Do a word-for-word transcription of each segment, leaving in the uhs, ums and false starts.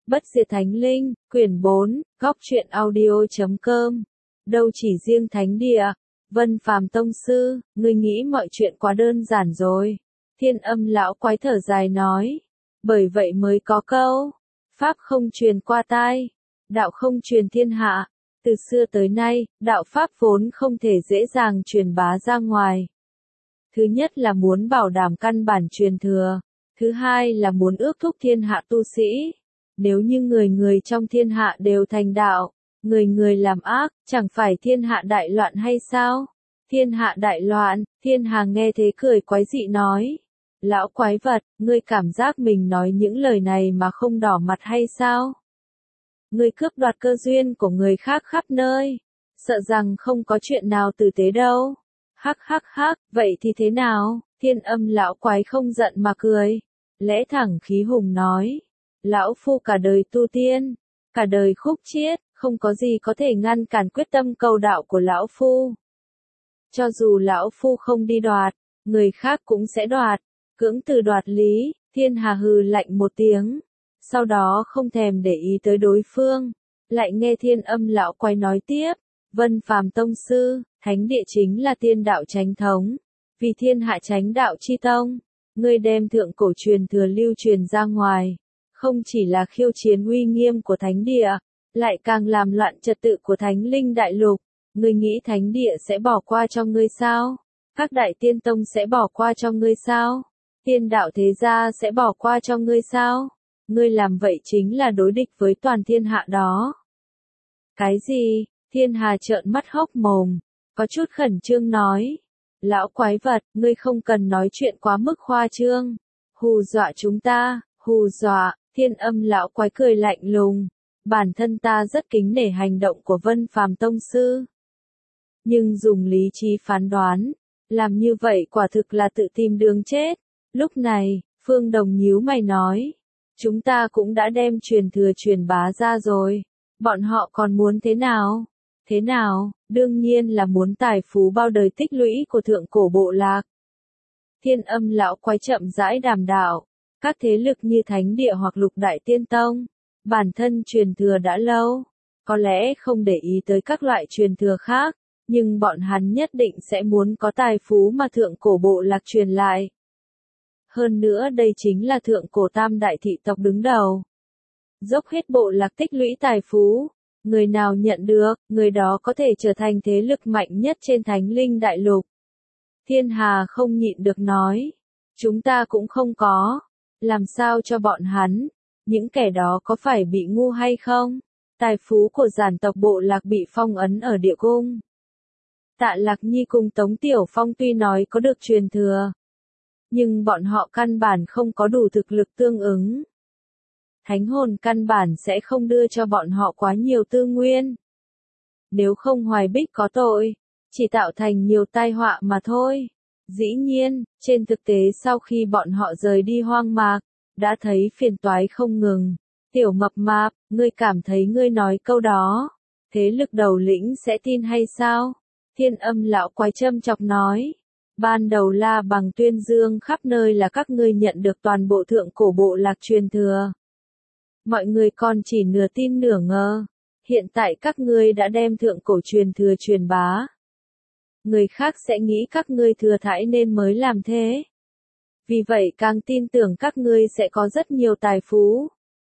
Bất diệt thánh linh, quyển bốn, góc truyện audio chấm com. Đâu chỉ riêng thánh địa. Vân Phàm tông sư, ngươi nghĩ mọi chuyện quá đơn giản rồi. Thiên Âm lão quái thở dài nói. Bởi vậy mới có câu, pháp không truyền qua tai, đạo không truyền thiên hạ. Từ xưa tới nay, đạo pháp vốn không thể dễ dàng truyền bá ra ngoài. Thứ nhất là muốn bảo đảm căn bản truyền thừa. Thứ hai là muốn ước thúc thiên hạ tu sĩ. Nếu như người người trong thiên hạ đều thành đạo, người người làm ác, chẳng phải thiên hạ đại loạn hay sao? Thiên hạ đại loạn, Thiên Hà nghe thế cười quái dị nói. Lão quái vật, ngươi cảm giác mình nói những lời này mà không đỏ mặt hay sao? Ngươi cướp đoạt cơ duyên của người khác khắp nơi, sợ rằng không có chuyện nào tử tế đâu. Hắc hắc hắc, vậy thì thế nào? Thiên Âm lão quái không giận mà cười. Lẽ thẳng khí hùng nói. Lão phu cả đời tu tiên, cả đời khúc chiết, không có gì có thể ngăn cản quyết tâm cầu đạo của lão phu. Cho dù lão phu không đi đoạt, người khác cũng sẽ đoạt. Cưỡng từ đoạt lý, Thiên Hà hừ lạnh một tiếng. Sau đó không thèm để ý tới đối phương. Lại nghe Thiên Âm lão quái nói tiếp. Vân Phàm tông sư, thánh địa chính là tiên đạo chánh thống. Vì thiên hạ chánh đạo chi tông, ngươi đem thượng cổ truyền thừa lưu truyền ra ngoài. Không chỉ là khiêu chiến uy nghiêm của thánh địa, lại càng làm loạn trật tự của thánh linh đại lục. Ngươi nghĩ thánh địa sẽ bỏ qua cho ngươi sao? Các đại tiên tông sẽ bỏ qua cho ngươi sao? Tiên đạo thế gia sẽ bỏ qua cho ngươi sao? Ngươi làm vậy chính là đối địch với toàn thiên hạ đó. Cái gì? Thiên Hà trợn mắt hốc mồm, có chút khẩn trương nói. Lão quái vật, ngươi không cần nói chuyện quá mức khoa trương. Hù dọa chúng ta, hù dọa. Thiên Âm lão quái cười lạnh lùng. Bản thân ta rất kính nể hành động của Vân Phàm tông sư. Nhưng dùng lý trí phán đoán, làm như vậy quả thực là tự tìm đường chết. Lúc này, Phương Đồng nhíu mày nói. Chúng ta cũng đã đem truyền thừa truyền bá ra rồi. Bọn họ còn muốn thế nào? Thế nào? Đương nhiên là muốn tài phú bao đời tích lũy của thượng cổ bộ lạc. Thiên Âm lão quái chậm rãi đàm đạo. Các thế lực như thánh địa hoặc lục đại tiên tông, bản thân truyền thừa đã lâu, có lẽ không để ý tới các loại truyền thừa khác, nhưng bọn hắn nhất định sẽ muốn có tài phú mà thượng cổ bộ lạc truyền lại. Hơn nữa đây chính là thượng cổ tam đại thị tộc đứng đầu. Dốc hết bộ lạc tích lũy tài phú, người nào nhận được, người đó có thể trở thành thế lực mạnh nhất trên thánh linh đại lục. Thiên Hà không nhịn được nói, chúng ta cũng không có. Làm sao cho bọn hắn, những kẻ đó có phải bị ngu hay không? Tài phú của giản tộc bộ lạc bị phong ấn ở địa cung. Tạ Lạc Nhi cùng Tống Tiểu Phong tuy nói có được truyền thừa, nhưng bọn họ căn bản không có đủ thực lực tương ứng. Thánh hồn căn bản sẽ không đưa cho bọn họ quá nhiều tư nguyên. Nếu không Hoài Bích có tội, chỉ tạo thành nhiều tai họa mà thôi. Dĩ nhiên, trên thực tế sau khi bọn họ rời đi hoang mạc, đã thấy phiền toái không ngừng. Tiểu mập mạp, ngươi cảm thấy ngươi nói câu đó, thế lực đầu lĩnh sẽ tin hay sao? Thiên Âm lão quái châm chọc nói. Ban đầu La Bằng tuyên dương khắp nơi là các ngươi nhận được toàn bộ thượng cổ bộ lạc truyền thừa. Mọi người còn chỉ nửa tin nửa ngờ. Hiện tại các ngươi đã đem thượng cổ truyền thừa truyền bá. Người khác sẽ nghĩ các ngươi thừa thãi nên mới làm thế. Vì vậy càng tin tưởng các ngươi sẽ có rất nhiều tài phú.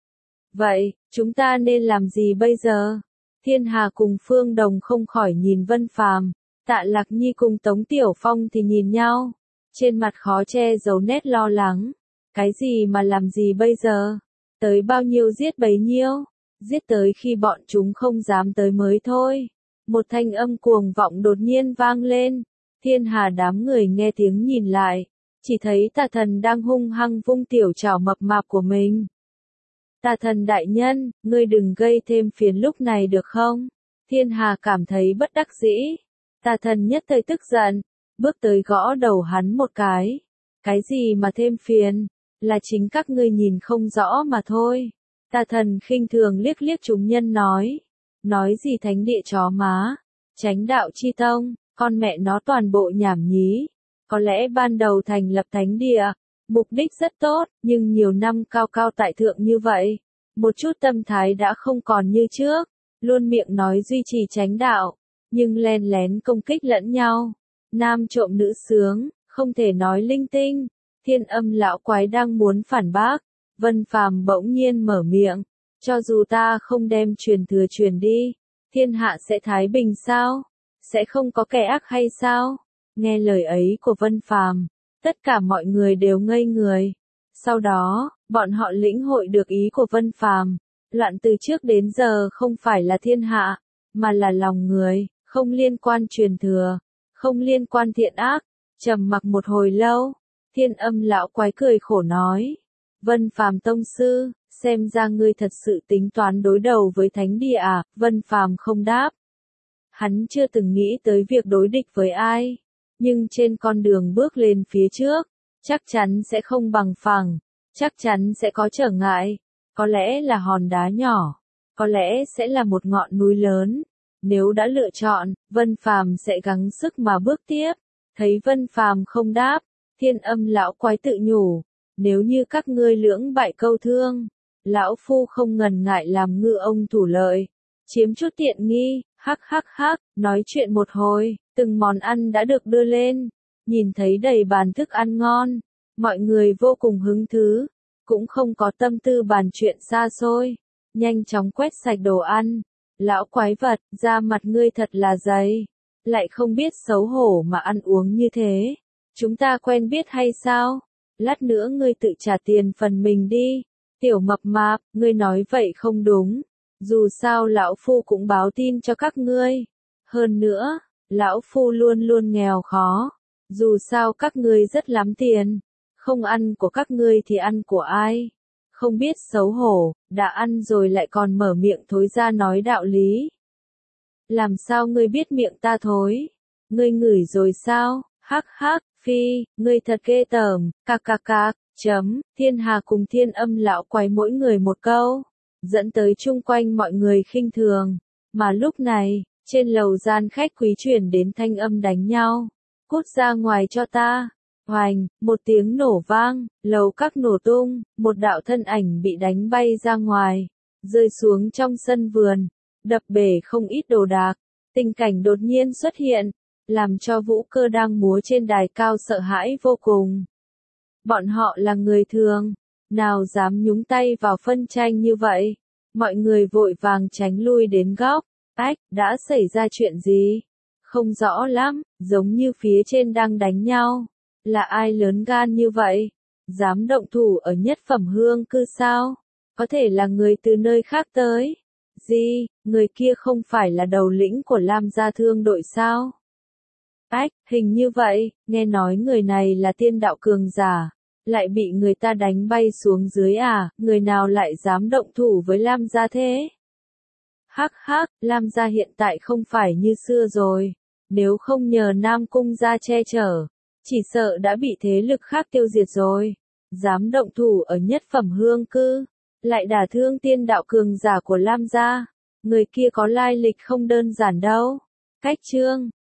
Vậy, chúng ta nên làm gì bây giờ? Thiên Hà cùng Phương Đồng không khỏi nhìn Vân Phàm, Tạ Lạc Nhi cùng Tống Tiểu Phong thì nhìn nhau. Trên mặt khó che giấu nét lo lắng. Cái gì mà làm gì bây giờ? Tới bao nhiêu giết bấy nhiêu? Giết tới khi bọn chúng không dám tới mới thôi. Một thanh âm cuồng vọng đột nhiên vang lên. Thiên Hà đám người nghe tiếng nhìn lại. Chỉ thấy Tà Thần đang hung hăng vung tiểu chảo mập mạp của mình. Tà Thần đại nhân, ngươi đừng gây thêm phiền lúc này được không? Thiên Hà cảm thấy bất đắc dĩ. Tà Thần nhất thời tức giận, bước tới gõ đầu hắn một cái. Cái gì mà thêm phiền? Là chính các ngươi nhìn không rõ mà thôi. Tà Thần khinh thường liếc liếc chúng nhân nói. Nói gì thánh địa chó má, chánh đạo chi tông, con mẹ nó toàn bộ nhảm nhí. Có lẽ ban đầu thành lập thánh địa, mục đích rất tốt, nhưng nhiều năm cao cao tại thượng như vậy, một chút tâm thái đã không còn như trước, luôn miệng nói duy trì chánh đạo, nhưng len lén công kích lẫn nhau. Nam trộm nữ sướng, không thể nói linh tinh. Thiên Âm lão quái đang muốn phản bác, Vân Phàm bỗng nhiên mở miệng, cho dù ta không đem truyền thừa truyền đi, thiên hạ sẽ thái bình sao? Sẽ không có kẻ ác hay sao? Nghe lời ấy của Vân Phàm, tất cả mọi người đều ngây người. Sau đó, bọn họ lĩnh hội được ý của Vân Phàm, loạn từ trước đến giờ không phải là thiên hạ, mà là lòng người, không liên quan truyền thừa, không liên quan thiện ác. Trầm mặc một hồi lâu, Thiên Âm lão quái cười khổ nói, Vân Phàm tông sư, xem ra ngươi thật sự tính toán đối đầu với thánh địa à? Vân Phàm không đáp. Hắn chưa từng nghĩ tới việc đối địch với ai, nhưng trên con đường bước lên phía trước, chắc chắn sẽ không bằng phẳng, chắc chắn sẽ có trở ngại, có lẽ là hòn đá nhỏ, có lẽ sẽ là một ngọn núi lớn. Nếu đã lựa chọn, Vân Phàm sẽ gắng sức mà bước tiếp. Thấy Vân Phàm không đáp, Thiên Âm lão quái tự nhủ, nếu như các ngươi lưỡng bại câu thương, lão phu không ngần ngại làm ngư ông thủ lợi, chiếm chút tiện nghi. Hắc hắc hắc, nói chuyện một hồi, từng món ăn đã được đưa lên, nhìn thấy đầy bàn thức ăn ngon, mọi người vô cùng hứng thú, cũng không có tâm tư bàn chuyện xa xôi, nhanh chóng quét sạch đồ ăn. Lão quái vật, da mặt ngươi thật là dày, lại không biết xấu hổ mà ăn uống như thế, chúng ta quen biết hay sao? Lát nữa ngươi tự trả tiền phần mình đi. Tiểu mập mạp, ngươi nói vậy không đúng. Dù sao lão phu cũng báo tin cho các ngươi. Hơn nữa, lão phu luôn luôn nghèo khó. Dù sao các ngươi rất lắm tiền. Không ăn của các ngươi thì ăn của ai? Không biết xấu hổ, đã ăn rồi lại còn mở miệng thối ra nói đạo lý. Làm sao ngươi biết miệng ta thối? Ngươi ngửi rồi sao? Hắc hắc, phi, ngươi thật ghê tởm, cạc cạc cạc, chấm, Thiên Hà cùng Thiên Âm lão quái mỗi người một câu, dẫn tới chung quanh mọi người khinh thường. Mà lúc này, trên lầu gian khách quý truyền đến thanh âm đánh nhau. Cút ra ngoài cho ta. Hoành, một tiếng nổ vang, lầu các nổ tung, một đạo thân ảnh bị đánh bay ra ngoài, rơi xuống trong sân vườn, đập bể không ít đồ đạc. Tình cảnh đột nhiên xuất hiện, làm cho Vũ Cơ đang múa trên đài cao sợ hãi vô cùng. Bọn họ là người thường, nào dám nhúng tay vào phân tranh như vậy. Mọi người vội vàng tránh lui đến góc. Ách, đã xảy ra chuyện gì? Không rõ lắm, giống như phía trên đang đánh nhau. Là ai lớn gan như vậy? Dám động thủ ở nhất phẩm hương cư sao? Có thể là người từ nơi khác tới. Gì, người kia không phải là đầu lĩnh của Lam gia thương đội sao? Ách, hình như vậy, nghe nói người này là tiên đạo cường giả, lại bị người ta đánh bay xuống dưới à, người nào lại dám động thủ với Lam gia thế? Hắc hắc, Lam gia hiện tại không phải như xưa rồi, nếu không nhờ Nam Cung gia che chở, chỉ sợ đã bị thế lực khác tiêu diệt rồi. Dám động thủ ở nhất phẩm hương cư, lại đả thương tiên đạo cường giả của Lam gia, người kia có lai lịch không đơn giản đâu. Cách chương